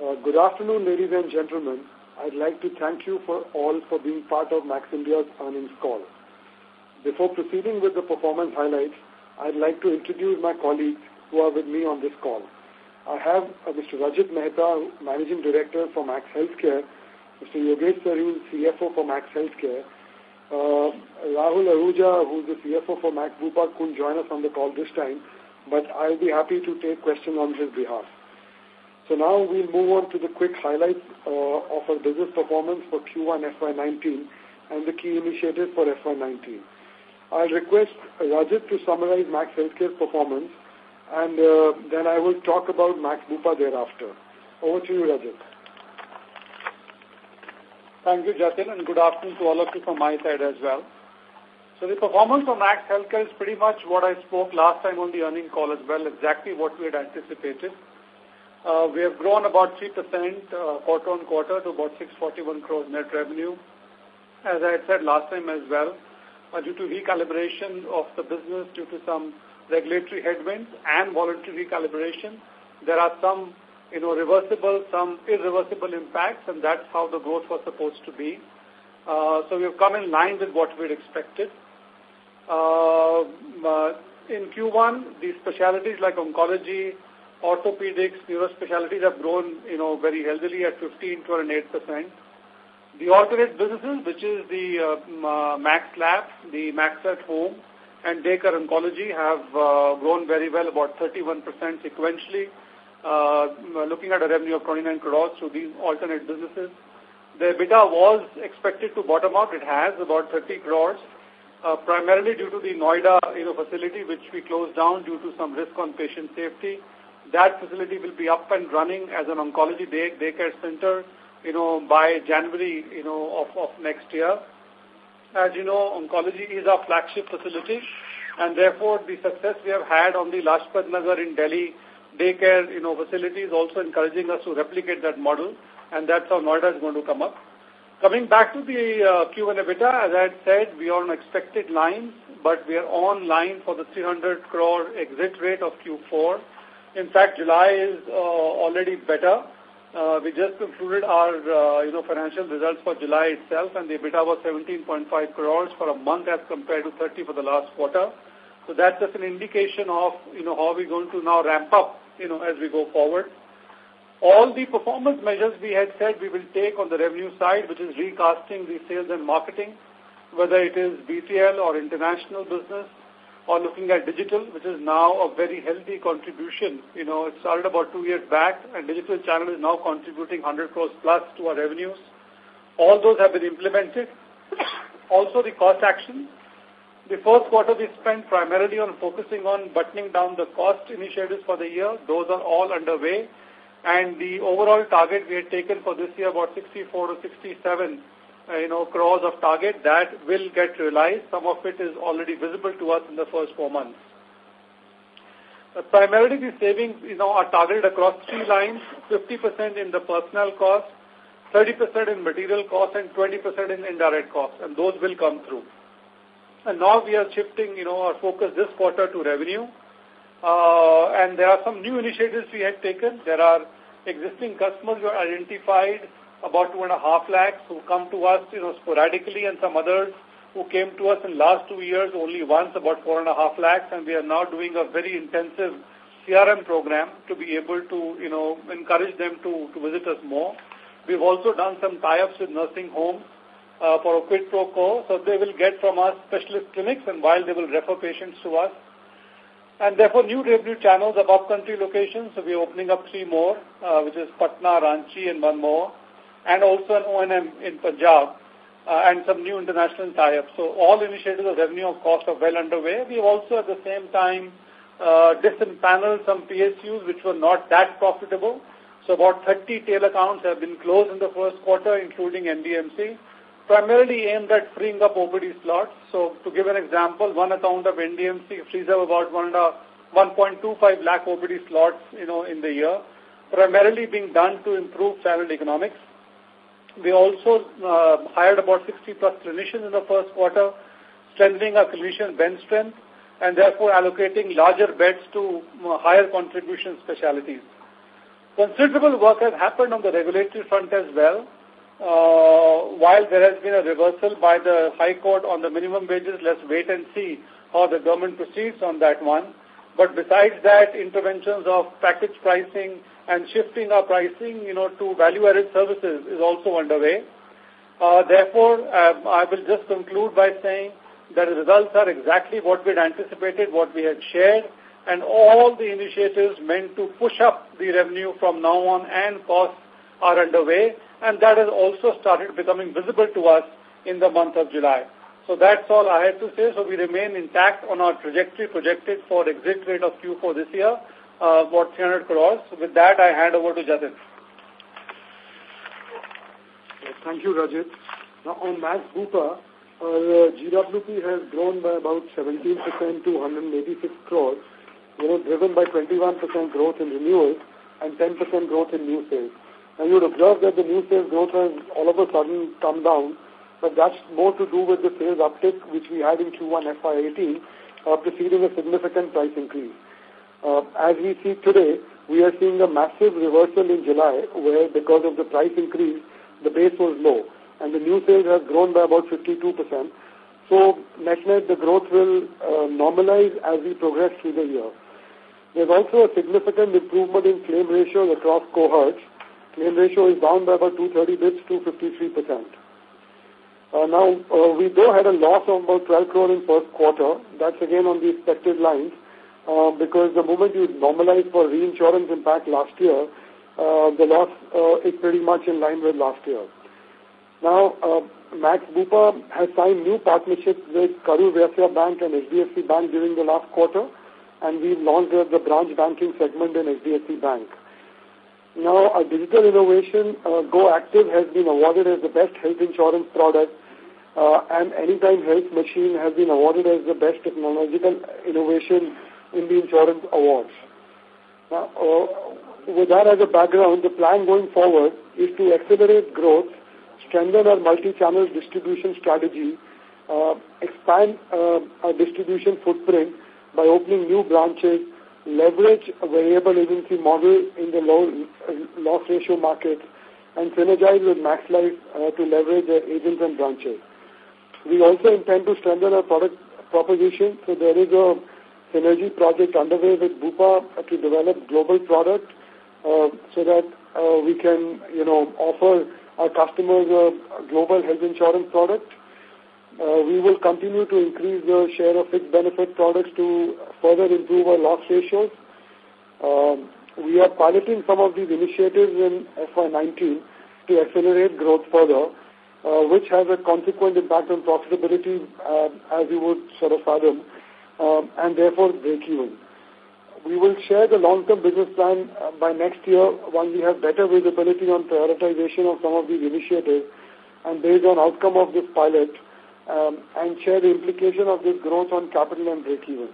Good afternoon, ladies and gentlemen. I'd like to thank you all for being part of Max India's earnings call. Before proceeding with the performance highlights, I'd like to introduce my colleagues who are with me on this call. I have Mr. Rajat Mehta, Managing Director for Max Healthcare, Mr. Yogesh Sareen, CFO for Max Healthcare, Rahul Ahuja, who is the CFO for Max Bupa, couldn't join us on the call this time, but I'll be happy to take questions on his behalf. So now we'll move on to the quick highlights of our business performance for Q1 FY19 and the key initiatives for FY19. I'll request Rajat to summarize Max Healthcare's performance, and then I will talk about Max Bupa thereafter. Over to you, Rajat. Thank you, Jatin, and good afternoon to all of you from my side as well. So the performance of Max Healthcare is pretty much what I spoke last time on the earnings call as well, exactly what we had anticipated. We have grown about 3% quarter on quarter to about 641 crores net revenue. As I had said last time as well, due to recalibration of the business due to some regulatory headwinds and voluntary recalibration, there are some reversible, some irreversible impacts, and that's how the growth was supposed to be. So we have come in line with what we had expected. In Q1, the specialties like oncology, orthopedics, neurospecialties have grown, very healthily at 15 to 8%. The alternate businesses, which is the Max Lab, the Max at Home, and Daycare Oncology have grown very well, about 31% sequentially, looking at a revenue of 29 crores through these alternate businesses. The EBITDA was expected to bottom out. It has about 30 crores, primarily due to the Noida facility, which we closed down due to some risk on patient safety. That facility will be up and running as an oncology daycare center, by January, of next year. As you know, oncology is our flagship facility, and therefore the success we have had on the Lajpat Nagar in Delhi daycare, facility is also encouraging us to replicate that model, and that's how Noida is going to come up. Coming back to the Q1 EBITDA, as I had said, we are on expected lines, but we are on line for the 300 crore exit rate of Q4. In fact, July is already better. We just concluded our financial results for July itself, and the EBITDA was 17.5 crores for a month as compared to 30 for the last quarter. So that's just an indication of how we're going to now ramp up as we go forward. All the performance measures we had said we will take on the revenue side, which is recasting the sales and marketing, whether it is BTL or international business, or looking at digital, which is now a very healthy contribution. It started about 2 years back, and digital channel is now contributing 100 crores plus to our revenues. All those have been implemented. Also, the cost action. The first quarter we spent primarily on focusing on buttoning down the cost initiatives for the year. Those are all underway. And the overall target we had taken for this year, about 64 to 67 crores of target, that will get realized. Some of it is already visible to us in the first 4 months. Primarily the savings, are targeted across 3 lines, 50% in the personnel cost, 30% in material cost, and 20% in indirect costs, and those will come through. And now we are shifting, our focus this quarter to revenue. And there are some new initiatives we had taken. There are existing customers who are identified, about 2.5 lakhs, who come to us, sporadically, and some others who came to us in last 2 years only once, about 4.5 lakhs, and we are now doing a very intensive CRM program to be able to, encourage them to visit us more. We've also done some tie-ups with nursing homes for a quid pro quo, so they will get from us specialist clinics, and while they will refer patients to us. And therefore, new revenue channels above country locations, so we're opening up 3 more, which is Patna, Ranchi, and 1 more, and also an O&M in Punjab, and some new international tie-ups. So all initiatives of revenue of cost are well underway. We have also at the same time disempaneled some PSUs which were not that profitable. So about 30 tail accounts have been closed in the first quarter, including NDMC, primarily aimed at freeing up OPD slots. So to give an example, one account of NDMC frees up about 1.25 lakh OPD slots, in the year, primarily being done to improve channel economics. We also hired about 60 plus clinicians in the first quarter, strengthening our clinician bench strength, and therefore allocating larger beds to higher contribution specialties. Considerable work has happened on the regulatory front as well. While there has been a reversal by the High Court on the minimum wages, let's wait and see how the government proceeds on that one. But besides that, interventions of package pricing and shifting our pricing, to value-added services is also underway. Therefore, I will just conclude by saying that the results are exactly what we had anticipated, what we had shared, and all the initiatives meant to push up the revenue from now on and costs are underway, and that has also started becoming visible to us in the month of July. So that's all I have to say. So we remain intact on our trajectory projected for exit rate of Q4 this year, about 300 crores. So with that, I hand over to Jatin. Thank you, Rajat. Now, on Max Bupa, our GWP has grown by about 17% to 186 crores, driven by 21% growth in renewals and 10% growth in new sales. And you would observe that the new sales growth has all of a sudden come down, but that's more to do with the sales uptick which we had in Q1 FY18, preceding a significant price increase. As we see today, we are seeing a massive reversal in July, where because of the price increase, the base was low, and the new sales have grown by about 52%. So, net-net, the growth will normalize as we progress through the year. There's also a significant improvement in claim ratios across cohorts. Claim ratio is down by about 230 bits to 53%. We though had a loss of about 12 crore in first quarter. That's again on the expected lines, because the moment you normalize for reinsurance impact last year, the loss is pretty much in line with last year. Now, Max Bupa has signed new partnerships with Karur Vyasya Bank and HDFC Bank during the last quarter, and we've launched the branch banking segment in HDFC Bank. Now, our digital innovation, Go Active, has been awarded as the best health insurance product, and Anytime Health Machine has been awarded as the best technological innovation in the insurance awards. Now, with that as a background, the plan going forward is to accelerate growth, strengthen our multi-channel distribution strategy, expand our distribution footprint by opening new branches, leverage a variable agency model in the low loss ratio market, and synergize with Max Life to leverage the agents and branches. We also intend to strengthen our product proposition. So there is a synergy project underway with Bupa to develop global product so that we can, offer our customers a global health insurance product. We will continue to increase the share of fixed benefit products to further improve our loss ratios. We are piloting some of these initiatives in FY19 to accelerate growth further, which has a consequent impact on profitability, as you would sort of fathom, and therefore break even. We will share the long-term business plan by next year when we have better visibility on prioritization of some of these initiatives, and based on outcome of this pilot, and share the implication of this growth on capital and break-even.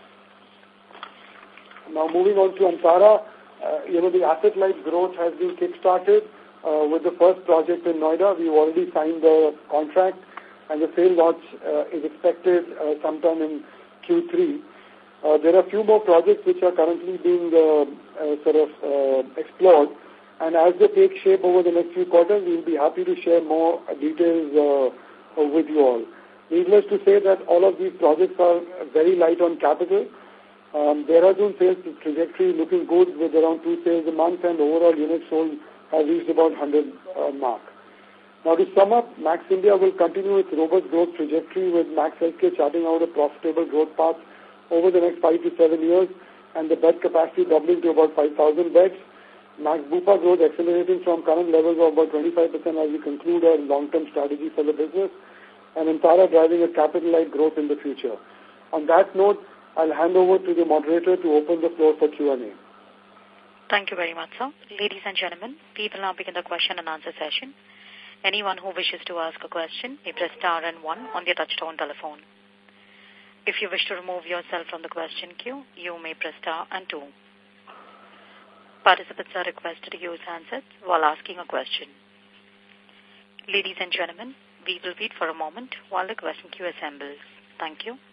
Now, moving on to Antara, the asset-light growth has been kick-started with the first project in Noida. We've already signed the contract, and the sale launch is expected sometime in Q3. There are a few more projects which are currently being explored, and as they take shape over the next few quarters, we'll be happy to share more details with you all. Needless to say that all of these projects are very light on capital. Dehradun sales trajectory looking good with around 2 sales a month, and overall units sold have reached about 100 mark. Now, to sum up, Max India will continue its robust growth trajectory with Max Healthcare charting out a profitable growth path over the next 5 to 7 years, and the bed capacity doubling to about 5,000 beds. Max Bupa growth accelerating from current levels of about 25% as we conclude our long-term strategy for the business, and Antara driving a capital-light growth in the future. On that note, I'll hand over to the moderator to open the floor for Q&A. Thank you very much, sir. Ladies and gentlemen, we will now begin the question and answer session. Anyone who wishes to ask a question may press star and 1 on their touchtone telephone. If you wish to remove yourself from the question queue, you may press star and 2. Participants are requested to use handsets while asking a question. Ladies and gentlemen, we will wait for a moment while the question queue assembles. Thank you.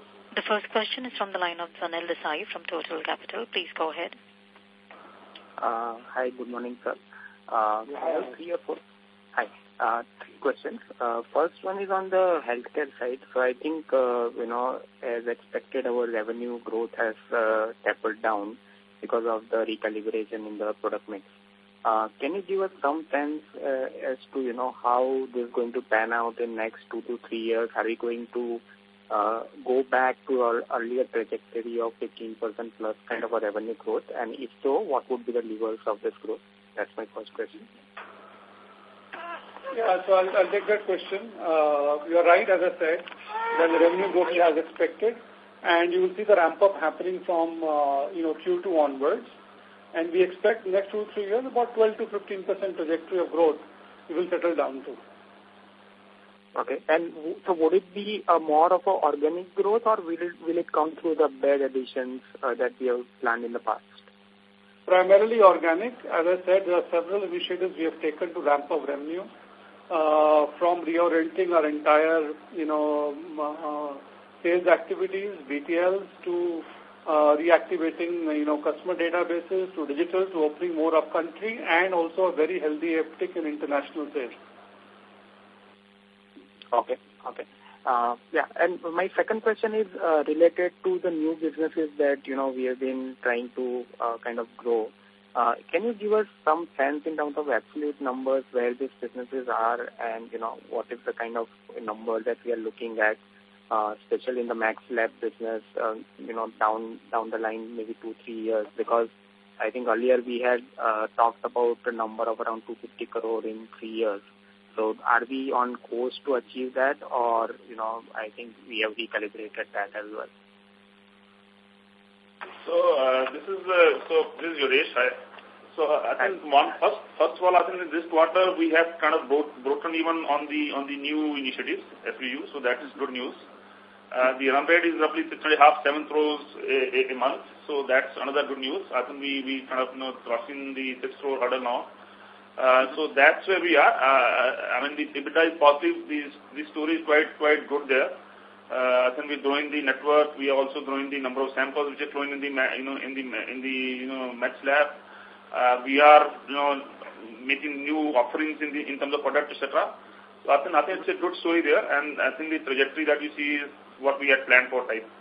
The first question is from the line of Sanil Desai from Total Capital. Please go ahead. Hi, good morning, sir. I have three questions. First one is on the healthcare side. So I think, as expected, our revenue growth has tapered down because of the recalibration in the product mix. Can you give us some sense as to, how this is going to pan out in next 2 to 3 years? Are we going to go back to our earlier trajectory of 15% plus kind of a revenue growth? And if so, what would be the levers of this growth? That's my first question. Yeah, so I'll take that question. You're right, as I said, that the revenue growth is as expected, and you will see the ramp-up happening from, Q2 onwards. And we expect next 2 to 3 years about 12 to 15% trajectory of growth we will settle down to. Okay. And so would it be more of an organic growth, or will it come through the bed additions that we have planned in the past? Primarily organic. As I said, there are several initiatives we have taken to ramp up revenue, from reorienting our entire, sales activities, BTLs, to reactivating, customer databases, to digital, to opening more up country, and also a very healthy uptick in international sales. Okay. And my second question is related to the new businesses that, we have been trying to kind of grow. Can you give us some sense in terms of absolute numbers where these businesses are, and, what is the kind of number that we are looking at, especially in the Max Lab business, down the line, maybe 2-3 years? Because I think earlier we had talked about a number of around 250 crore in 3 years. So are we on course to achieve that, or, I think we have recalibrated that as well? So this is Yogesh. I think first of all, I think in this quarter we have kind of broken even on the new initiatives FUU, so that is good news. The run rate is roughly 6.5-7 crores a month, so that's another good news. I think we kind of crossing the 6 crore hurdle now. So that's where we are. I mean, the EBITDA is positive. The story is quite good there. I think we're growing the network. We are also growing the number of samples which are flowing in the Max Lab. We are making new offerings in terms of product, etc. So I think it's a good story there, and I think the trajectory that you see is what we had planned for type.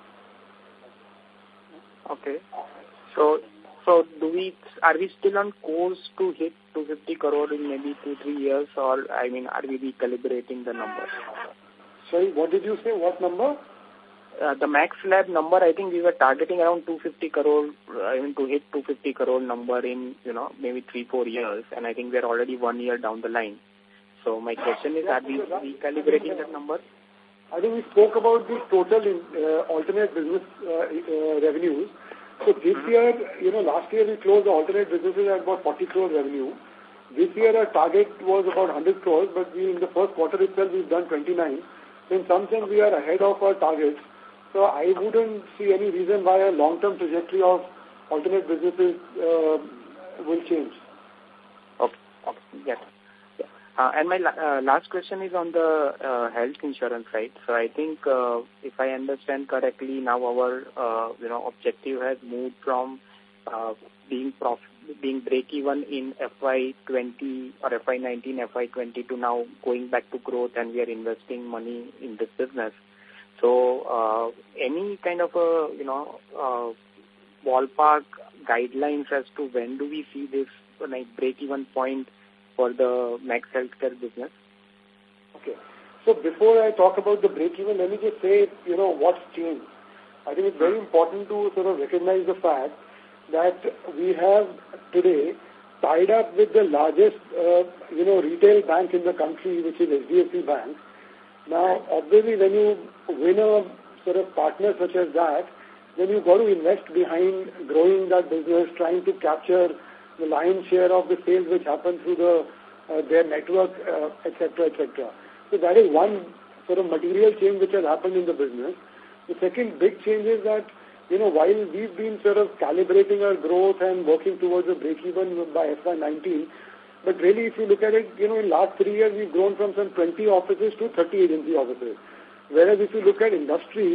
Okay. So are we still on course to hit 250 crore in maybe 2-3 years, or are we recalibrating the number? Sorry, what did you say? What number? The Max Lab number, I think we were targeting around 250 crore, to hit 250 crore number in, maybe 3-4 years, and I think we are already 1 year down the line. So my question is, are we recalibrating that number? I think we spoke about the total alternate business revenues. So this year, last year we closed the alternate businesses at about 40 crore revenue. This year our target was about 100 crores, but in the first quarter itself we've done 29. So in some sense we are ahead of our targets. So I wouldn't see any reason why a long-term trajectory of alternate businesses will change. Okay. Yes. And my last question is on the health insurance side. So I think, if I understand correctly, now our objective has moved from being break-even in FY20 or FY19, FY20 to now going back to growth, and we are investing money in this business. So any kind of ballpark guidelines as to when do we see this break-even point for the Max Healthcare business? Okay. So before I talk about the break-even, let me just say, what's changed. I think it's very important to sort of recognize the fact that we have today tied up with the largest, retail bank in the country, which is HDFC Bank. Now, obviously, when you win a sort of partner such as that, then you've got to invest behind growing that business, trying to capture the lion's share of the sales which happen through their network, etc., etc. So that is one sort of material change which has happened in the business. The second big change is that, while we've been sort of calibrating our growth and working towards a break-even by FY19, but really if you look at it, in last 3 years we've grown from some 20 offices to 30 agency offices. Whereas if you look at industry,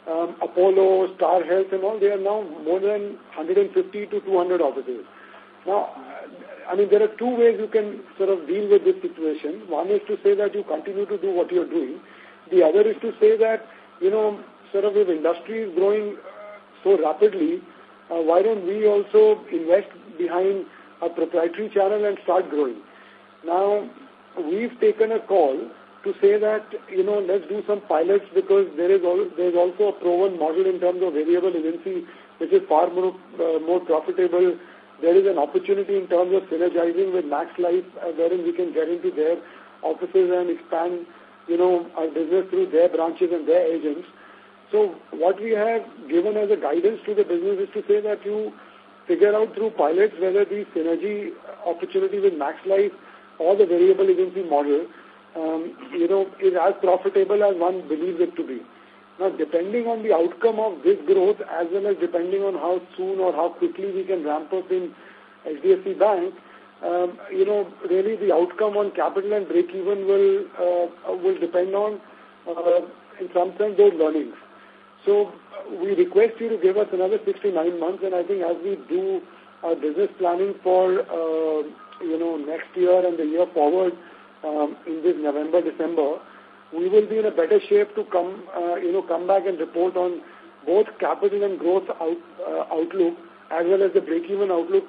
Apollo, Star Health and all, they are now more than 150 to 200 offices. Now, I mean, there are two ways you can sort of deal with this situation. One is to say that you continue to do what you're doing. The other is to say that, sort of if industry is growing so rapidly, why don't we also invest behind a proprietary channel and start growing? Now, we've taken a call to say that, let's do some pilots because there's also a proven model in terms of variable agency, which is far more profitable. There is an opportunity in terms of synergizing with Max Life, wherein we can get into their offices and expand, our business through their branches and their agents. So what we have given as a guidance to the business is to say that you figure out through pilots whether the synergy opportunity with Max Life or the variable agency model, is as profitable as one believes it to be. Now, depending on the outcome of this growth, as well as depending on how soon or how quickly we can ramp up in HDFC Bank, really the outcome on capital and break-even will depend on, in some sense, those learnings. So we request you to give us another 6 to 9 months, and I think as we do our business planning for, next year and the year forward in this November, December, we will be in a better shape to come back and report on both capital and growth outlook as well as the break-even outlook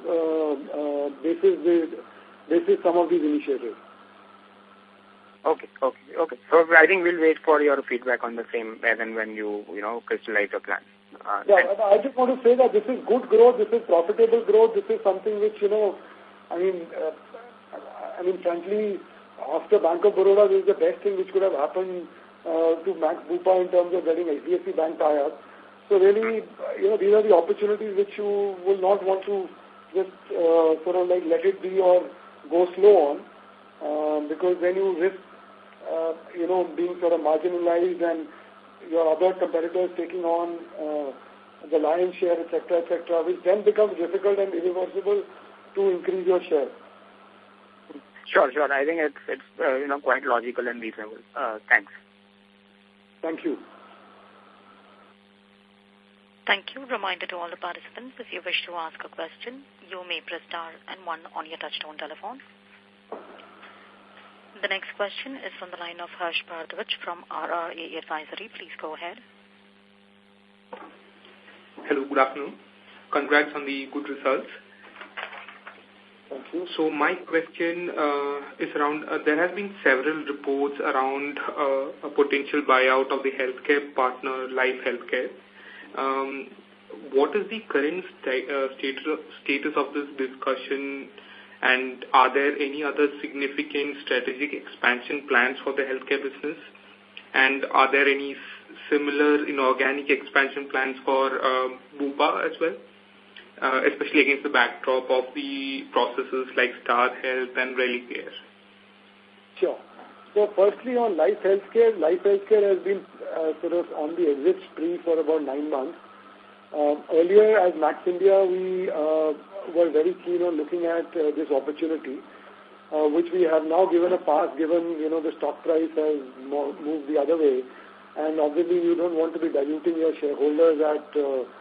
basis some of these initiatives. Okay. So I think we'll wait for your feedback on the same as and when you crystallize your plan. I just want to say that this is good growth, this is profitable growth, this is something which, frankly, after Bank of Baroda, this is the best thing which could have happened to Max Bupa in terms of getting HDFC Bank tie-up. So really, these are the opportunities which you will not want to just let it be or go slow on, because then you risk, being sort of marginalized and your other competitors taking on the lion's share, etc., which then becomes difficult and irreversible to increase your share. Sure. I think it's quite logical and reasonable. Thanks. Thank you. Thank you. Reminder to all the participants, if you wish to ask a question, you may press star and 1 on your touchtone telephone. The next question is from the line of Harsh Bharadwaj from RRA Advisory. Please go ahead. Hello, good afternoon. Congrats on the good results. Thank you. So my question is around, there have been several reports around a potential buyout of the healthcare partner, Life Healthcare. What is the current status of this discussion, and are there any other significant strategic expansion plans for the healthcare business? And are there any similar inorganic expansion plans for Bupa as well? Especially against the backdrop of the processes like Star Health and Relicare. Sure. So firstly on Life Healthcare has been sort of on the exit spree for about 9 months. Earlier as Max India, we were very keen on looking at this opportunity, which we have now given a pass given, the stock price has moved the other way. And obviously you don't want to be diluting your shareholders at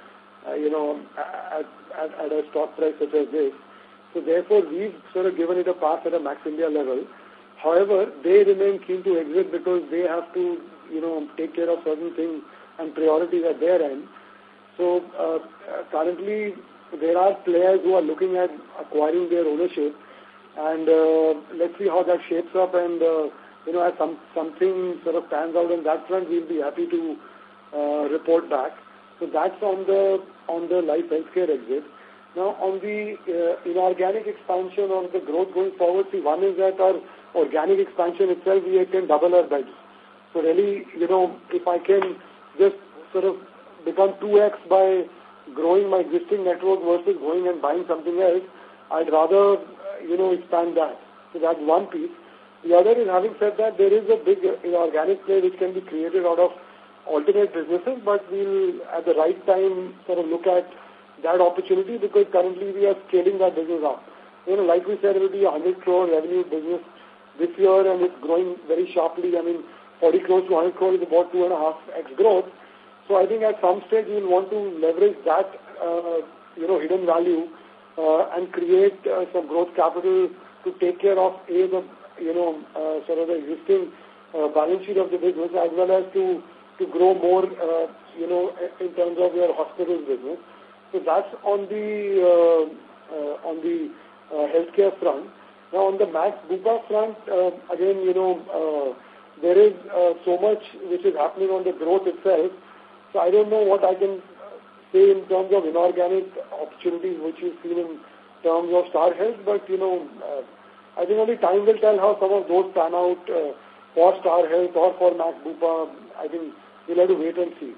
a stock price such as this. So therefore, we've sort of given it a pass at a Max India level. However, they remain keen to exit because they have to, take care of certain things and priorities at their end. So currently, there are players who are looking at acquiring their ownership, and let's see how that shapes up. And as something sort of pans out on that front, we'll be happy to report back. So that's on the Life Healthcare exit. Now, on the inorganic expansion or the growth going forward, see, one is that our organic expansion itself, we can double our beds. So really, if I can just sort of become 2x by growing my existing network versus going and buying something else, I'd rather, expand that. So that's one piece. The other is, having said that, there is a big inorganic play which can be created out of alternate businesses, but we'll at the right time sort of look at that opportunity because currently we are scaling that business up. Like we said, it will be 100 crore revenue business this year and it's growing very sharply. 40 crores to 100 crores is about 2.5x growth. So I think at some stage we'll want to leverage that, hidden value and create some growth capital to take care of the sort of the existing balance sheet of the business, as well as to grow more, in terms of your hospital business. So that's on the healthcare front. Now on the Max Bupa front, again, there is so much which is happening on the growth itself. So I don't know what I can say in terms of inorganic opportunities which you've seen in terms of Star Health, but I think only time will tell how some of those pan out for Star Health or for Max Bupa. I think we'll have to wait and see.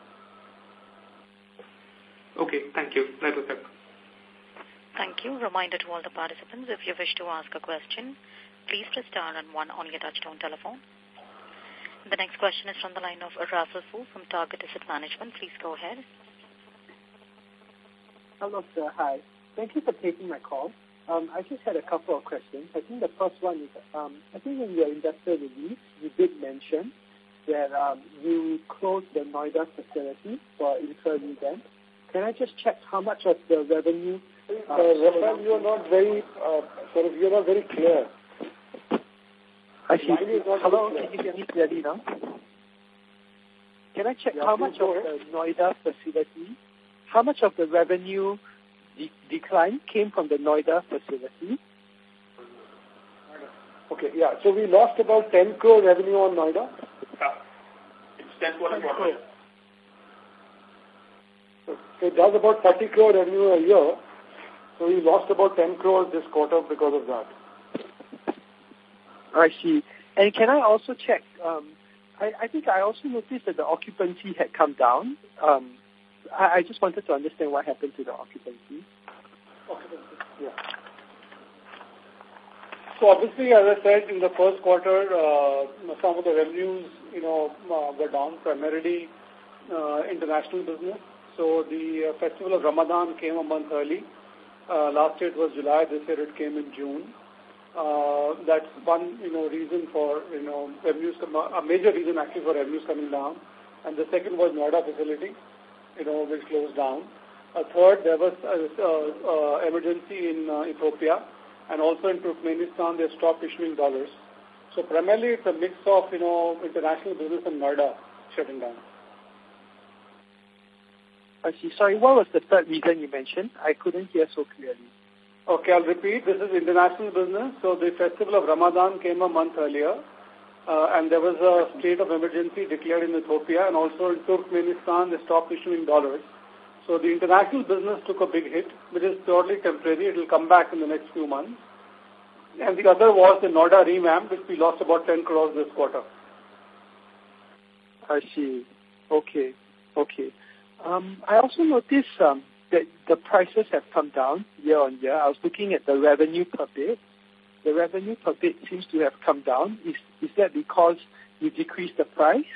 Okay, thank you. That was it. Thank you. Reminder to all the participants, if you wish to ask a question, please press star and 1 on your touchtone telephone. The next question is from the line of Rasul Fu from Target Asset Management. Please go ahead. Hello, sir. Hi. Thank you for taking my call. I just had a couple of questions. I think the first one is, I think in your investor release, you did mention that you closed the Noida facility for interim event. Can I just check how much of the revenue? Rafael, you're not very clear. I see. Hello, can you hear me clearly now? Can I check how much of the Noida facility, how much of the revenue decline came from the Noida facility? Okay, yeah. So we lost about 10 crore revenue on Noida. It's 10 crore. So it does about 40 crore revenue a year. So we lost about 10 crores this quarter because of that. I see. And can I also check, I think I also noticed that the occupancy had come down. I just wanted to understand what happened to the occupancy. Yeah. So obviously, as I said, in the first quarter, some of the revenues, were down, primarily international business. So the festival of Ramadan came a month early. Last year it was July, this year it came in June. That's one, reason for, revenues, a major reason actually for revenues coming down. And the second was Noida facility, which closed down. A third, there was emergency in Ethiopia, and also in Turkmenistan they stopped issuing dollars. So primarily it's a mix of, international business and Noida shutting down. I see. Sorry, what was the third reason you mentioned? I couldn't hear so clearly. Okay, I'll repeat. This is international business. So the festival of Ramadan came a month earlier, and there was a state of emergency declared in Ethiopia, and also in Turkmenistan they stopped issuing dollars. So the international business took a big hit, which is purely temporary. It will come back in the next few months. And the other was the Noida revamp, which we lost about 10 crores this quarter. I see. Okay. I also noticed that the prices have come down year on year. I was looking at the revenue per bed. The revenue per bed seems to have come down. Is that because you decreased the price?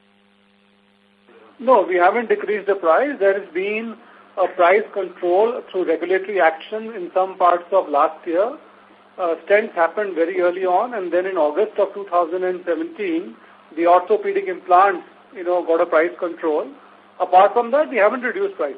No, we haven't decreased the price. There has been a price control through regulatory action in some parts of last year. Stents happened very early on, and then in August of 2017, the orthopedic implants, got a price control. Apart from that, we haven't reduced prices.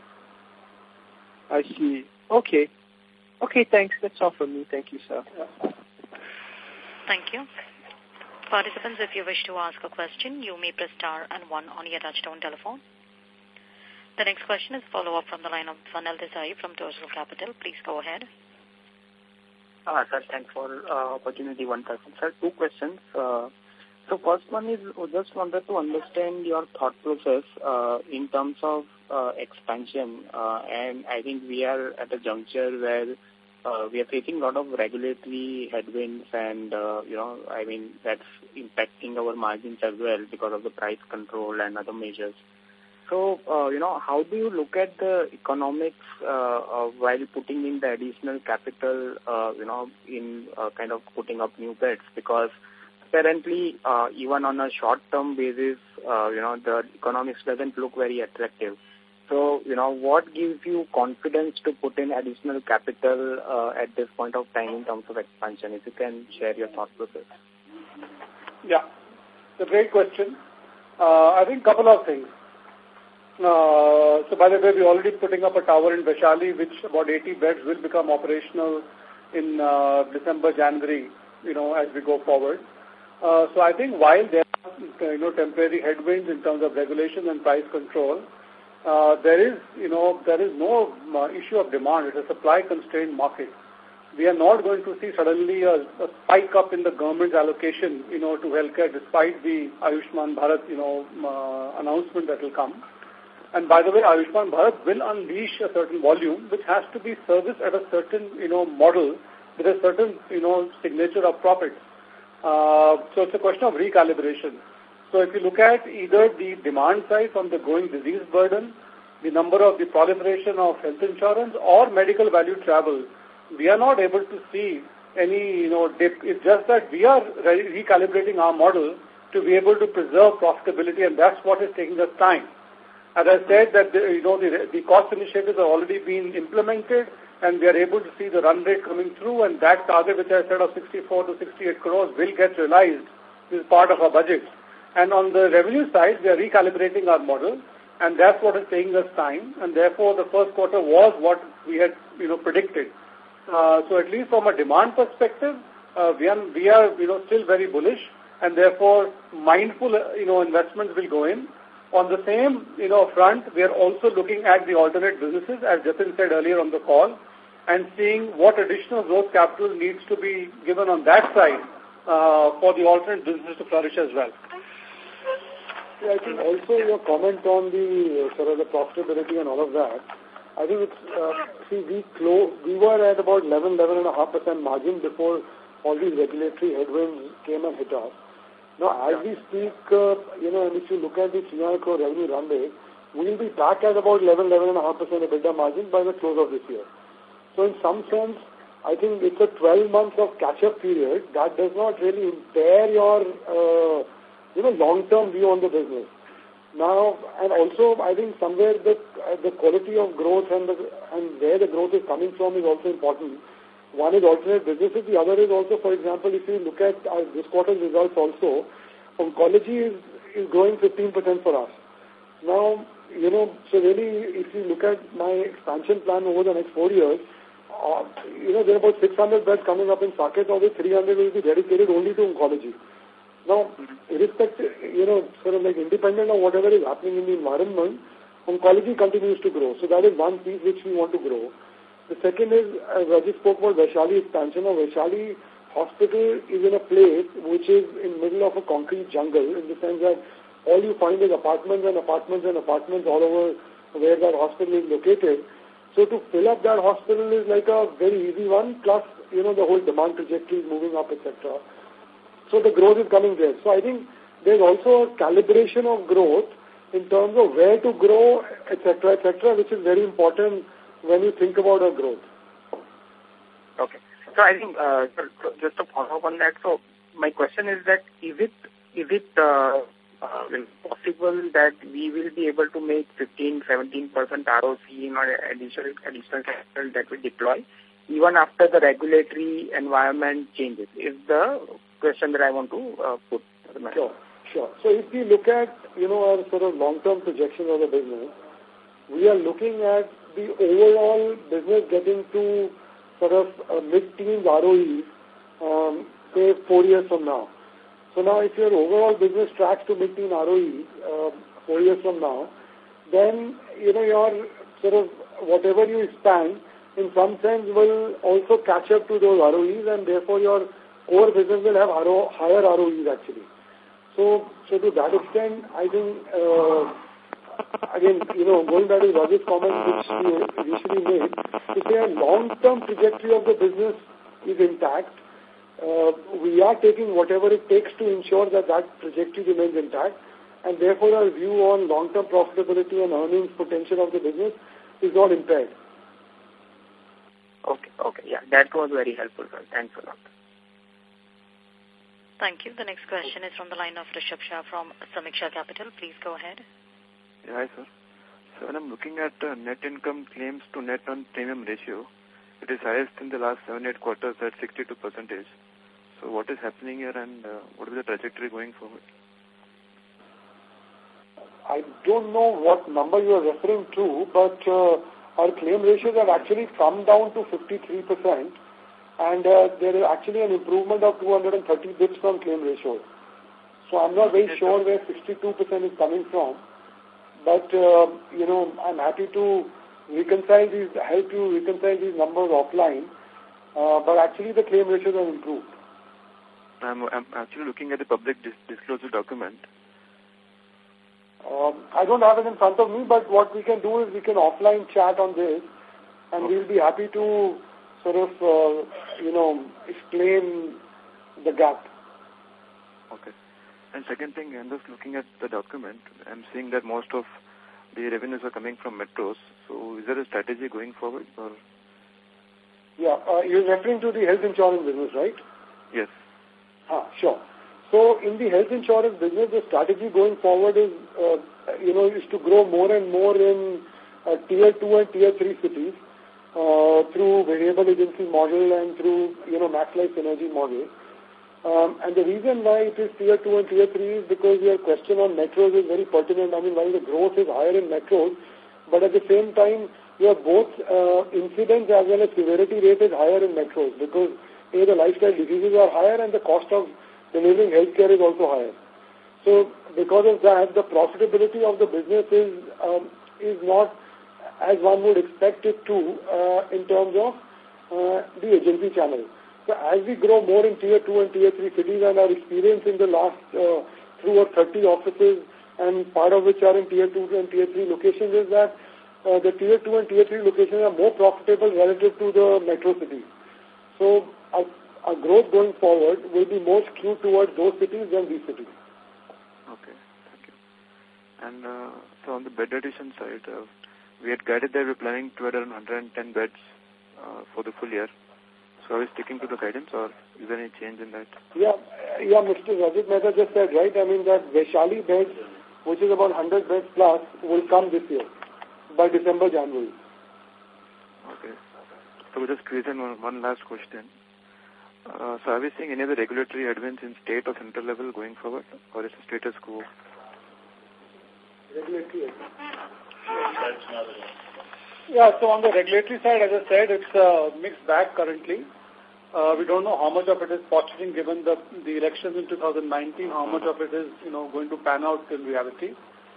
I see. Okay, thanks. That's all from me. Thank you, sir. Yeah. Thank you. Participants, if you wish to ask a question, you may press star and 1 on your touchtone telephone. The next question is follow-up from the line of Vanel Desai from Dorsal Capital. Please go ahead. Sir, thanks for opportunity. One person. Sir, two questions. So first one is, just wanted to understand your thought process in terms of expansion. And I think we are at a juncture where we are facing a lot of regulatory headwinds, and that's impacting our margins as well because of the price control and other measures. So how do you look at the economics while putting in the additional capital in kind of putting up new beds? Because apparently even on a short-term basis the economics doesn't look very attractive. So, what gives you confidence to put in additional capital at this point of time in terms of expansion? If you can share your thought process. Yeah, it's a great question. I think a couple of things. So by the way, we're already putting up a tower in Vaishali, which about 80 beds will become operational in December, January, as we go forward. So I think while there are, temporary headwinds in terms of regulation and price control, there is no issue of demand. It's a supply-constrained market. We are not going to see suddenly a spike up in the government's allocation, to healthcare despite the Ayushman Bharat, announcement that will come. And by the way, Ayushman Bharat will unleash a certain volume, which has to be serviced at a certain, model with a certain, signature of profit. So it's a question of recalibration. So if you look at either the demand side from the growing disease burden, the number of the proliferation of health insurance or medical value travel, we are not able to see any, dip. It's just that we are recalibrating our model to be able to preserve profitability, and that's what is taking us time. As I said, that the cost initiatives are already being implemented, and we are able to see the run rate coming through, and that target which I said of 64 to 68 crores will get realized as part of our budget. And on the revenue side, we are recalibrating our model, and that's what is taking us time, and therefore the first quarter was what we had predicted. So at least from a demand perspective, we are still very bullish, and therefore mindful investments will go in. On the same front, we are also looking at the alternate businesses, as Jatin said earlier on the call, and seeing what additional growth capital needs to be given on that side for the alternate businesses to flourish as well. Yeah, I think also your comment on the the profitability and all of that, I think it's, we were at about 11.5% margin before all these regulatory headwinds came and hit us. Now, as we speak, and if you look at the 300 crore revenue run rate, we will be back at about 11.5% EBITDA margin by the close of this year. So in some sense, I think it's a 12 months of catch-up period that does not really impair your, long-term view on the business. Now, and also, I think somewhere the quality of growth and where the growth is coming from is also important. One is alternate businesses. The other is also, for example, if you look at this quarter's results also, oncology is growing 15% for us. Now, so really, if you look at my expansion plan over the next 4 years, there are about 600 beds coming up in Saket, of which 300 will be dedicated only to oncology. Now, irrespective, independent of whatever is happening in the environment, oncology continues to grow. So that is one piece which we want to grow. The second is, as Rajesh spoke about Vaishali expansion. Now, Vaishali Hospital is in a place which is in the middle of a concrete jungle, in the sense that all you find is apartments and apartments and apartments all over where that hospital is located. So to fill up that hospital is like a very easy one, plus, the whole demand trajectory is moving up, etc. So the growth is coming there. So I think there's also a calibration of growth in terms of where to grow, etc., which is very important when you think about our growth. Okay. So I think, just to follow up on that, so my question is that is it possible that we will be able to make 15-17% ROC in our additional capital that we deploy, even after the regulatory environment changes? Is the question that I want to put. Sure. So if we look at, our sort of long-term projections of the business, we are looking at the overall business getting to sort of mid-teens ROE, say 4 years from now. So now if your overall business tracks to mid-teen ROE 4 years from now, then, your sort of whatever you expand, in some sense, will also catch up to those ROEs, and therefore your core business will have higher ROEs actually. So to that extent, I think, again, going back to Rajesh's comment, which we initially made, to say a long-term trajectory of the business is intact. We are taking whatever it takes to ensure that trajectory remains intact, and therefore our view on long-term profitability and earnings potential of the business is not impaired. Okay, yeah, that was very helpful, sir. Thanks a lot. Thank you. The next question is from the line of Rishabh Shah from Samiksha Capital. Please go ahead. Yeah, hi, sir. So when I'm looking at net income claims to net earned premium ratio, it is highest in the last 7-8 quarters at 62%. So what is happening here, and what is the trajectory going forward? I don't know what number you are referring to, but our claim ratios have actually come down to 53%, and there is actually an improvement of 230 bits from claim ratios. So I'm not very sure where 62% is coming from, but I'm happy to help you reconcile these numbers offline. But actually, the claim ratios have improved. I'm actually looking at the public disclosure document. I don't have it in front of me, but what we can do is we can offline chat on this, and we'll be happy to sort of, explain the gap. Okay. And second thing, I'm just looking at the document. I'm seeing that most of the revenues are coming from metros. So is there a strategy going forward? Or? Yeah, you're referring to the health insurance business, right? Yes. Sure. So in the health insurance business, the strategy going forward is, is to grow more and more in Tier 2 and Tier 3 cities through variable agency model and through, Max Life Synergy model. And the reason why it is Tier 2 and Tier 3 is because your question on metros is very pertinent. I mean, while the growth is higher in metros, but at the same time, your both incidence as well as severity rate is higher in metros because the lifestyle diseases are higher and the cost of delivering healthcare is also higher. So because of that, the profitability of the business is not as one would expect it to in terms of the agency channel. So as we grow more in Tier 2 and Tier 3 cities, and our experience in the last through our 30 offices, and part of which are in Tier 2 and Tier 3 locations, is that the Tier 2 and Tier 3 locations are more profitable relative to the metro cities. So our growth going forward will be more skewed towards those cities than these cities. Okay, thank you. And so on the bed addition side, we had guided that we're planning to add around 110 beds for the full year. So are we sticking to the guidance, or is there any change in that? Yeah, Mr. Rajat Mehta just said, right? I mean, that Vaishali beds, which is about 100 beds plus, will come this year by December, January. Okay. So we'll just squeeze in one last question. So are we seeing any other regulatory headwinds in state or central level going forward, or is it status quo? Regulatory Yeah, so on the regulatory side, as I said, it's a mixed bag currently. We don't know how much of it is posturing given the elections in 2019, how much of it is, going to pan out in reality.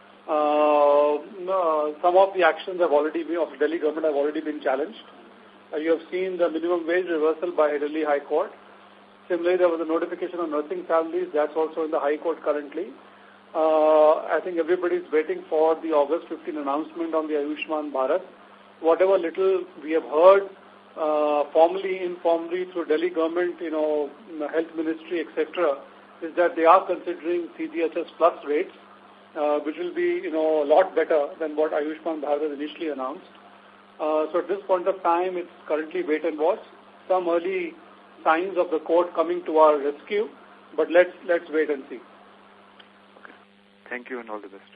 Some of the actions have already been, of Delhi government have already been challenged. You have seen the minimum wage reversal by Delhi High Court. Similarly, there was a notification on nursing salaries. That's also in the High Court currently. I think everybody is waiting for the August 15 announcement on the Ayushman Bharat. Whatever little we have heard formally, informally through Delhi government, health ministry, etc., is that they are considering CGHS plus rates, which will be, a lot better than what Ayushman Bharat has initially announced. So at this point of time, it's currently wait and watch. Some early signs of the court coming to our rescue, but let's wait and see. Okay. Thank you and all the best.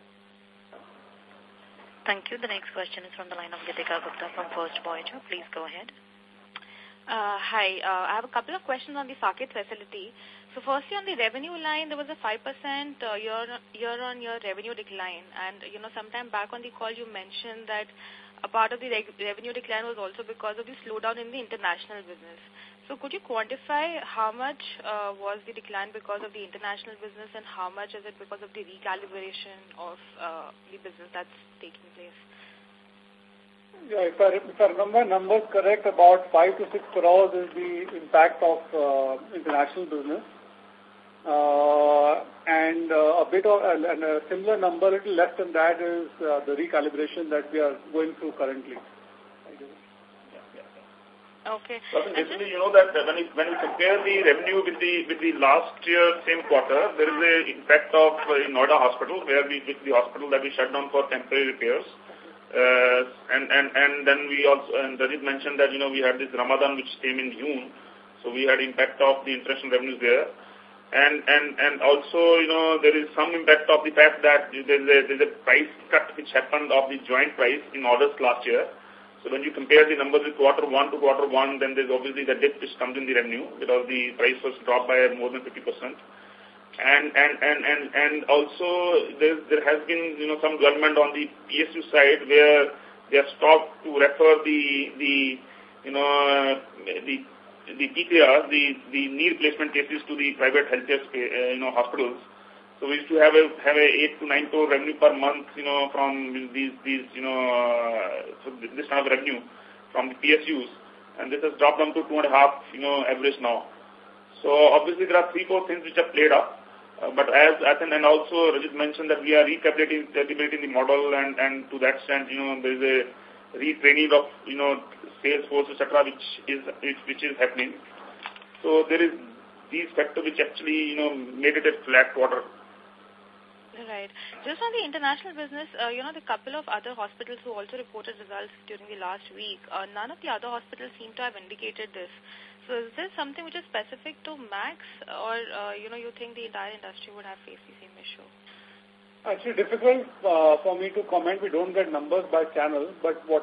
Thank you. The next question is from the line of Gitika Gupta from First Voyager. Please go ahead. Hi. I have a couple of questions on the Saket facility. So firstly, on the revenue line, there was a 5% year-on-year revenue decline. And, sometime back on the call, you mentioned that a part of the revenue decline was also because of the slowdown in the international business. So could you quantify how much was the decline because of the international business and how much is it because of the recalibration of the business that's taking place? Yeah, if I remember numbers correct, about 5 to 6 crores is the impact of international business. And a similar number, a little less than that, is the recalibration that we are going through currently. Okay. So basically, that when we compare the revenue with the last year same quarter, there is an impact of Noida Hospital, where the hospital that we shut down for temporary repairs. And then we also, and Rajit mentioned that, we had this Ramadan which came in June, so we had impact of the international revenues there. And also, there is some impact of the fact that there's a price cut which happened of the joint price in August last year. So when you compare the numbers with quarter one, then there's obviously the dip which comes in the revenue because the price was dropped by more than 50%. And also there has been, some development on the PSU side where they have stopped to refer the PKR, the knee replacement cases to the private healthcare, hospitals. So we used to have a 8 to 9 crore revenue per month, from these so this kind of revenue from the PSUs, and this has dropped down to 2.5, average now. So obviously there are 3-4 things which have played up, but as Athan and also Rajit mentioned that we are recalibrating the model, and to that extent, there is a retraining of, sales force, etc., which is happening. So there is these factors which actually, made it a flat quarter. Right. Just on the international business, the couple of other hospitals who also reported results during the last week, none of the other hospitals seem to have indicated this. So is this something which is specific to Max, or, you think the entire industry would have faced the same issue? Actually, difficult for me to comment. We don't get numbers by channel, but what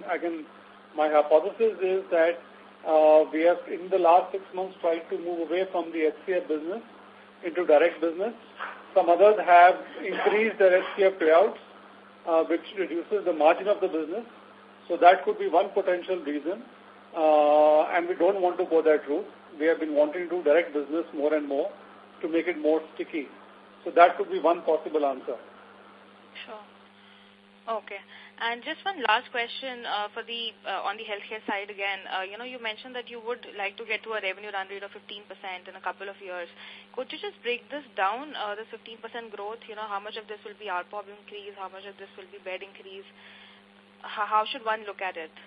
my hypothesis is that we have, in the last 6 months, tried to move away from the HCF business into direct business. Some others have increased their HCF payouts, which reduces the margin of the business. So that could be one potential reason. And we don't want to go that route. We have been wanting to do direct business more and more to make it more sticky. So that could be one possible answer. Sure. Okay. And just one last question for the on the healthcare side again. You mentioned that you would like to get to a revenue run rate of 15% in a couple of years. Could you just break this down, the 15% growth? How much of this will be ARPOB increase? How much of this will be bed increase? How should one look at it?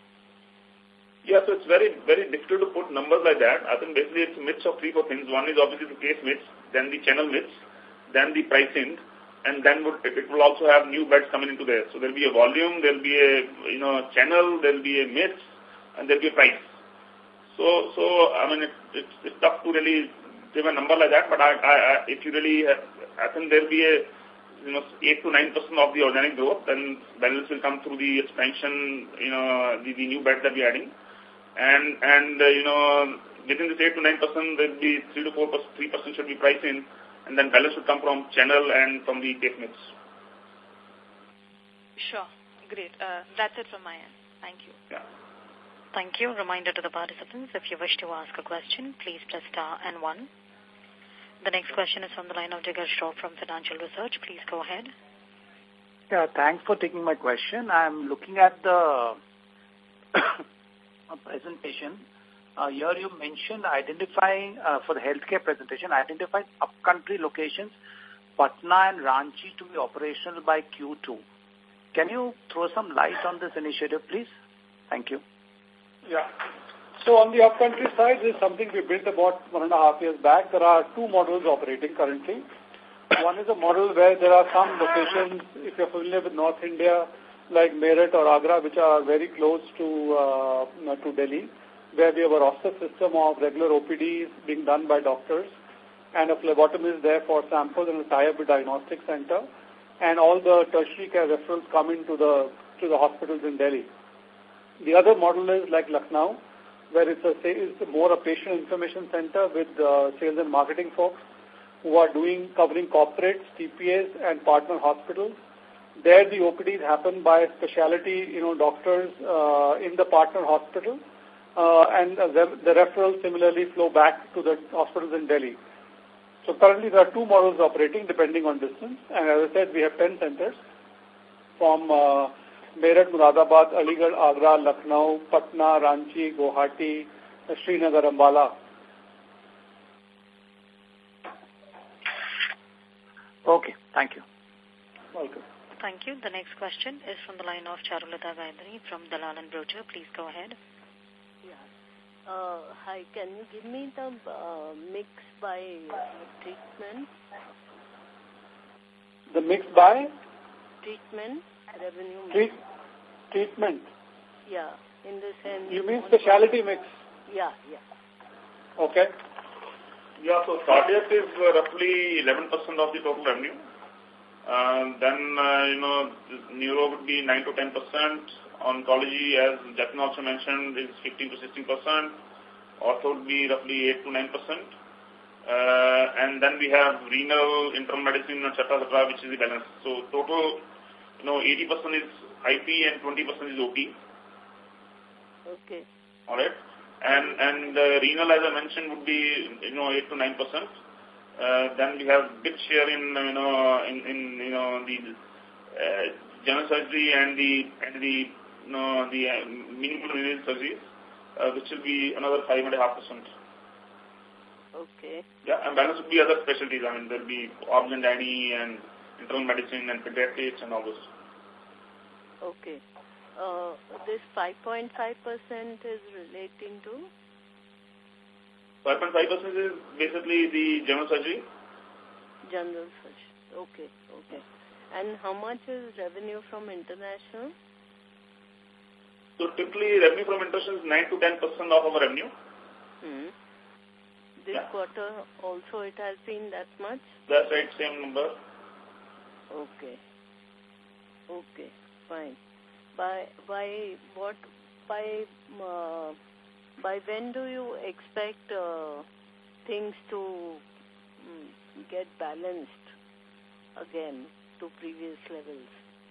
Yeah, so it's very, very difficult to put numbers like that. I think basically it's a mix of 3-4 things. One is obviously the case mix, then the channel mix, then the pricing, and then it will also have new beds coming into there. So there'll be a volume, there'll be a channel, there'll be a mix, and there'll be a price. So I mean it's tough to really give a number like that. But if you really I think there'll be a 8 to 9% of the organic growth, then balance will come through the expansion, the new beds that we're adding, and within this 8 to 9% there'll be 3 to 3% should be pricing. And then balance would come from channel and from the case mix. Sure. Great. That's it from my end. Thank you. Yeah. Thank you. Reminder to the participants, if you wish to ask a question, please press star and 1. The next question is from the line of Jigar Shroff from Financial Research. Please go ahead. Yeah, thanks for taking my question. I'm looking at the presentation. Here you mentioned identifying, for the healthcare presentation, identified up-country locations, Patna and Ranchi, to be operational by Q2. Can you throw some light on this initiative, please? Thank you. Yeah. So on the up-country side, this is something we built about 1.5 years back. There are 2 models operating currently. One is a model where there are some locations, if you're familiar with North India, like Meerut or Agra, which are very close to Delhi, where we have a roster system of regular OPDs being done by doctors, and a phlebotomist there for samples and a tie-up with diagnostic center, and all the tertiary care referrals come into the hospitals in Delhi. The other model is like Lucknow, where it's more a patient information center with sales and marketing folks who are covering corporates, TPAs, and partner hospitals. There the OPDs happen by specialty, doctors in the partner hospital. And the referrals similarly flow back to the hospitals in Delhi. So currently there are 2 models operating depending on distance. And as I said, we have 10 centers from Meerut, Muradabad, Aligarh, Agra, Lucknow, Patna, Ranchi, Guwahati, Srinagar, Ambala. Okay, thank you. Welcome. Thank you. The next question is from the line of Charulata Gayatri from Dalal & Broacha. Please go ahead. Hi, can you give me the mix by treatment? The mix by? Treatment, revenue mix. Treatment? Yeah, in the sense... You mean specialty mix? Yeah. Okay. Yeah, so cardiac is roughly 11% of the total revenue. Then, neuro would be 9 to 10%. Oncology, as Jatin also mentioned, is 15 to 16%. Ortho would be roughly 8 to 9%. and then we have renal, internal medicine, etc., which is the balance. So total, 80% is IP and 20% is OP. Okay. All right. And renal, as I mentioned, would be 8 to 9%. Then we have big share in the general surgery and the minimal renal surgery, which will be another 5.5%. Okay. Yeah, and balance would be other specialties. I mean, there'll be obs and gynae and internal medicine and pediatrics and all those. Okay. This 5.5% is relating to? 5.5% is basically the general surgery. General surgery. Okay, okay. And how much is revenue from international? So typically revenue from international is 9 to 10% of our revenue. This quarter also it has been that much? That's right, same number. Okay. Okay, fine. By when do you expect things to get balanced again to previous levels?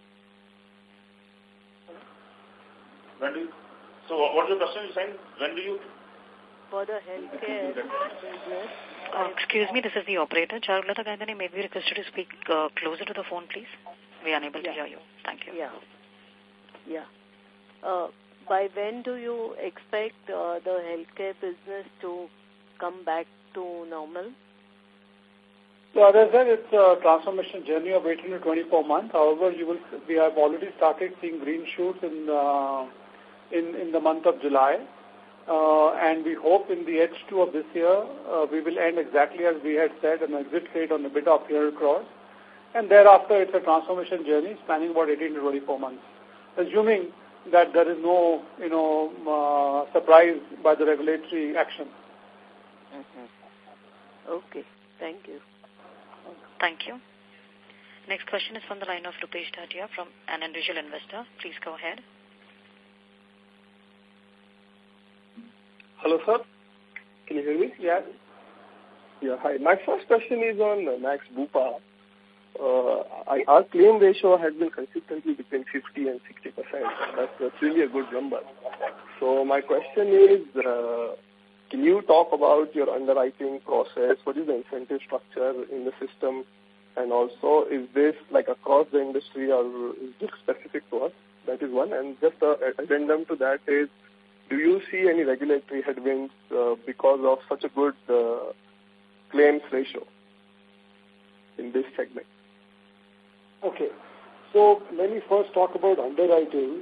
So what's your question? You're saying, when do you? For the healthcare business. Excuse me, this is the operator. Charulata Gandhani, may we request you to speak closer to the phone, please? We are unable to hear you. Thank you. Yeah. By when do you expect the healthcare business to come back to normal? So as I said, it's a transformation journey of 18 to 24 months. However, we have already started seeing green shoots in the month of July. And we hope in the H2 of this year, we will end exactly as we had said, an exit rate on EBITDA of 300 crores. And thereafter, it's a transformation journey spanning about 18 to 24 months, assuming that there is no, surprise by the regulatory action. Okay, thank you. Thank you. Next question is from the line of Rupesh Dhatia from an individual investor. Please go ahead. Hello, sir. Can you hear me? Yes. Yeah, hi. My first question is on Max Bupa. Our claim ratio has been consistently between 50 and 60%. That's really a good number. So my question is, can you talk about your underwriting process? What is the incentive structure in the system? And also, is this like across the industry or is this specific to us? That is one. And just an addendum to that is, do you see any regulatory headwinds because of such a good claims ratio in this segment? Okay. So let me first talk about underwriting.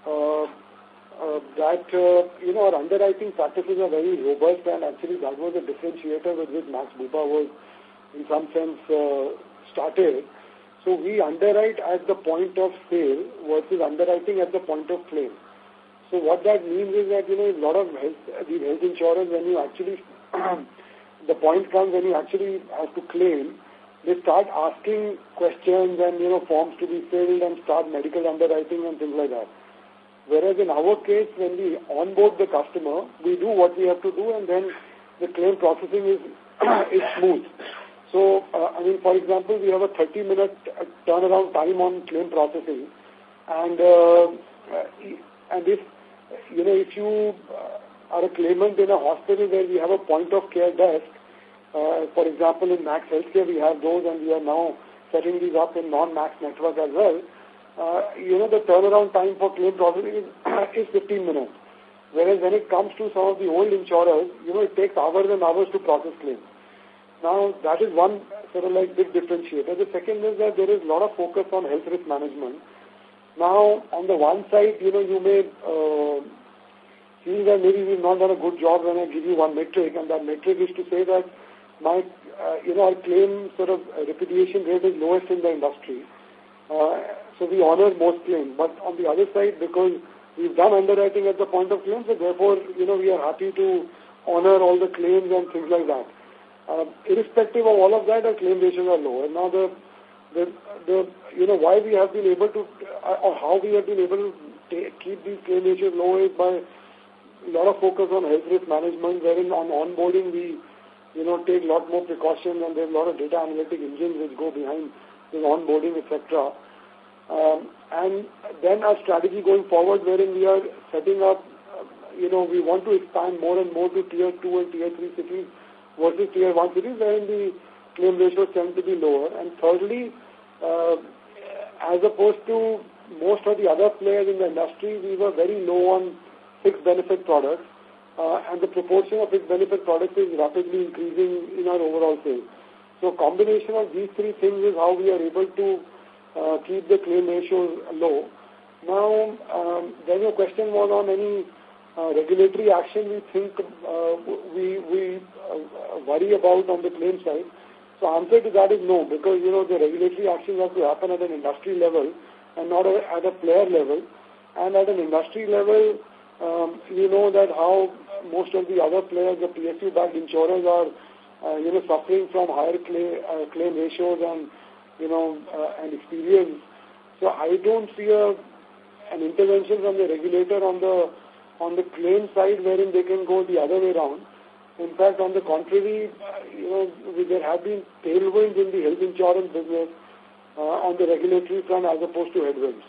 Our underwriting practices are very robust, and actually that was a differentiator with which Max Bupa was in some sense started. So we underwrite at the point of sale versus underwriting at the point of claim. So what that means is that, a lot of these health insurers, when you actually, the point comes when you actually have to claim, they start asking questions and, forms to be filled and start medical underwriting and things like that. Whereas in our case, when we onboard the customer, we do what we have to do, and then the claim processing is smooth. So, for example, we have a 30-minute turnaround time on claim processing, and if you are a claimant in a hospital where we have a point-of-care desk, for example, in Max Healthcare, we have those, and we are now setting these up in non-Max network as well. The turnaround time for claim processing is 15 minutes. Whereas when it comes to some of the old insurers, it takes hours and hours to process claims. Now, that is one sort of like big differentiator. The second is that there is a lot of focus on health risk management. Now, on the one side, you may feel that maybe we've not done a good job when I give you one metric, and that metric is to say that my, our claim sort of repudiation rate is lowest in the industry. So we honor most claims. But on the other side, because we've done underwriting at the point of claim, so therefore, we are happy to honor all the claims and things like that. Irrespective of all of that, our claim ratios are low. And now why we have been able to, or how we have been able to keep these claim ratios low is by a lot of focus on health risk management, wherein on onboarding we take a lot more precautions, and there's a lot of data analytic engines which go behind the onboarding, etc. And then our strategy going forward, wherein we are setting up, we want to expand more and more to tier 2 and tier 3 cities versus tier 1 cities, wherein the claim ratios tend to be lower. And thirdly, as opposed to most of the other players in the industry, we were very low on fixed benefit products, and the proportion of fixed benefit products is rapidly increasing in our overall sales. So combination of these three things is how we are able to keep the claim ratios low. Now, then your question was on any regulatory action we think we worry about on the claim side. So answer to that is no, because, the regulatory actions have to happen at an industry level and not at a player level. And at an industry level, you know that how most of the other players, the PSU-backed insurers are, suffering from higher claim ratios and, and experience. So I don't see an intervention from the regulator on the claim side wherein they can go the other way around. In fact, on the contrary, there have been tailwinds in the health insurance business on the regulatory front as opposed to headwinds.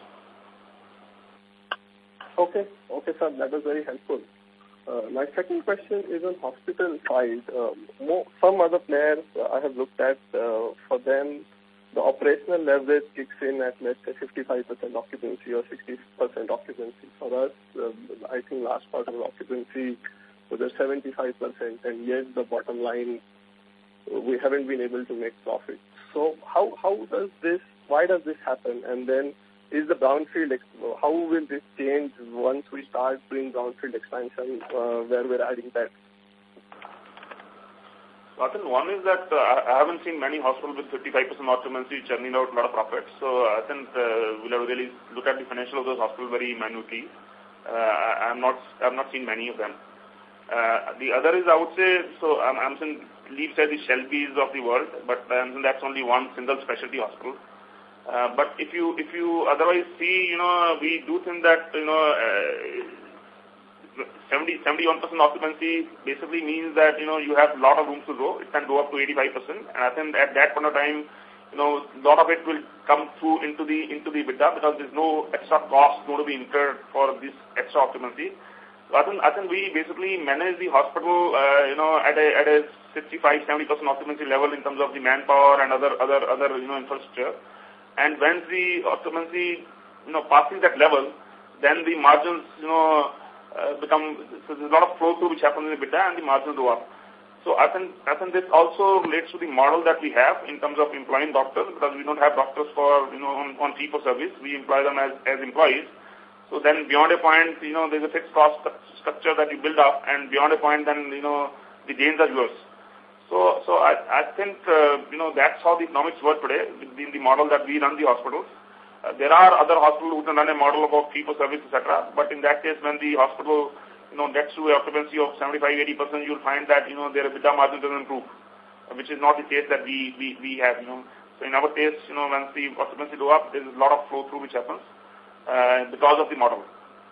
Okay, sir, that was very helpful. My second question is on hospital side. Some other players I have looked at, for them, the operational leverage kicks in at, let's say, 55% occupancy or 60% occupancy. For us, I think last quarter occupancy was at 75%, and yet the bottom line, we haven't been able to make profit. So why does this happen? And then is the brownfield, how will this change once we start doing brownfield expansion where we're adding beds? I think one is that I haven't seen many hospitals with 55% occupancy churning out a lot of profits. So I think we'll have to really look at the financial of those hospitals very minutely. I've not seen many of them. The other is, I would say, so I'm saying, leave say the Shelbys of the world, but that's only one single specialty hospital. But if you otherwise see, we do think that, 71% occupancy basically means that, you have a lot of room to grow. It can go up to 85%. And I think at that point of time, a lot of it will come through into the EBITDA because there's no extra cost going to be incurred for this extra occupancy. So I think we basically manage the hospital, at a 65-70% occupancy level in terms of the manpower and other infrastructure. And when the occupancy, passes that level, then the margins, so there's a lot of flow through which happens in the EBITDA and the margins go up. So I think this also relates to the model that we have in terms of employing doctors, because we don't have doctors for, on fee for service. We employ them as employees. So then beyond a point, there's a fixed cost structure that you build up, and beyond a point, then, the gains are yours. So I think, that's how the economics work today in the model that we run the hospitals. There are other hospitals who can run a model of fee for service, etc. But in that case, when the hospital, gets to an occupancy of 75-80%, you'll find that, their EBITDA margin doesn't improve, which is not the case that we have, So in our case, once the occupancy go up, there's a lot of flow through which happens because of the model.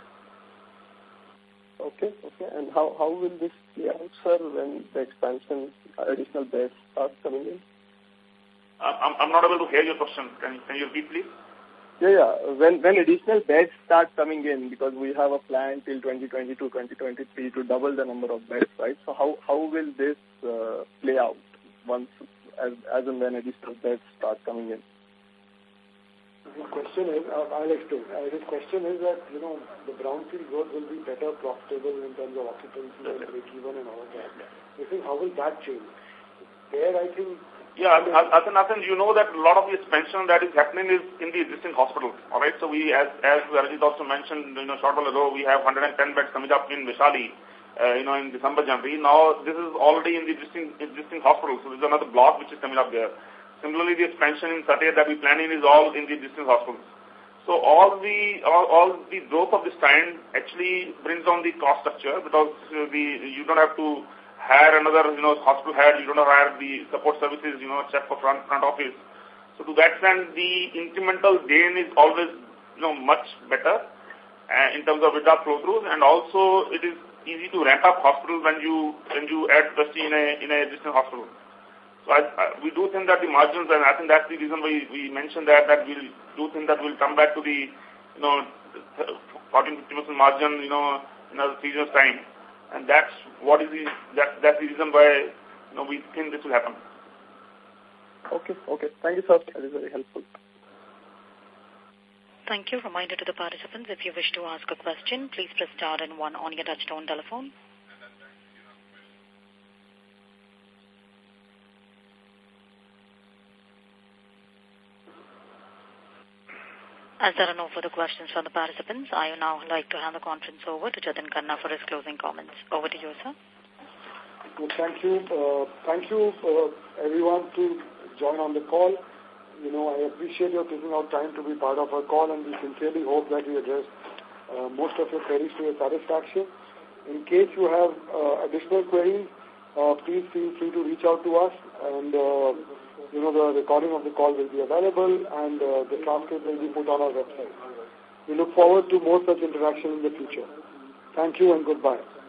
Okay. And how will this play out, sir, when the expansion, additional beds start coming in? I'm not able to hear your question. Can you repeat, please? Yeah. When additional beds start coming in, because we have a plan till 2022, 2023 to double the number of beds, right? So how will this play out once, as and when additional beds start coming in? The question is, I'll explain. His question is that, the brownfield growth will be better profitable in terms of occupancy and break-even and all of that. You think, how will that change? There, I think... Yeah, I think you know that a lot of the expansion that is happening is in the existing hospitals, all right? So we, as Arjit also mentioned, short while ago, we have 110 beds coming up in Vaishali, in December, January. Now, this is already in the existing hospitals, so there's another block which is coming up there. Similarly, the expansion in Saket that we're planning is all in the existing hospitals. So all the growth of this kind actually brings down the cost structure because you don't have to hire another, hospital head, you don't hire the support services, check for front office. So to that extent, the incremental gain is always, much better in terms of EBITDA flow-throughs, and also it is easy to ramp up hospital when you add capacity in a existing hospital. So we do think that the margins, and I think that's the reason why we mentioned that we do think that we'll come back to the 14-50% margin in a 3 years time, and that's the reason why we think this will happen. Okay. Thank you, sir. That is very helpful. Thank you. Reminder to the participants, if you wish to ask a question, please press star and 1 on your touchtone telephone. As there are no further questions from the participants, I would now like to hand the conference over to Jatin Khanna for his closing comments. Over to you, sir. Well, thank you. Thank you everyone to join on the call. I appreciate your taking out time to be part of our call, and we sincerely hope that we addressed most of your queries to your satisfaction. In case you have additional queries, please feel free to reach out to us, and the recording of the call will be available, and the transcript will be put on our website. We look forward to more such interaction in the future. Thank you and goodbye.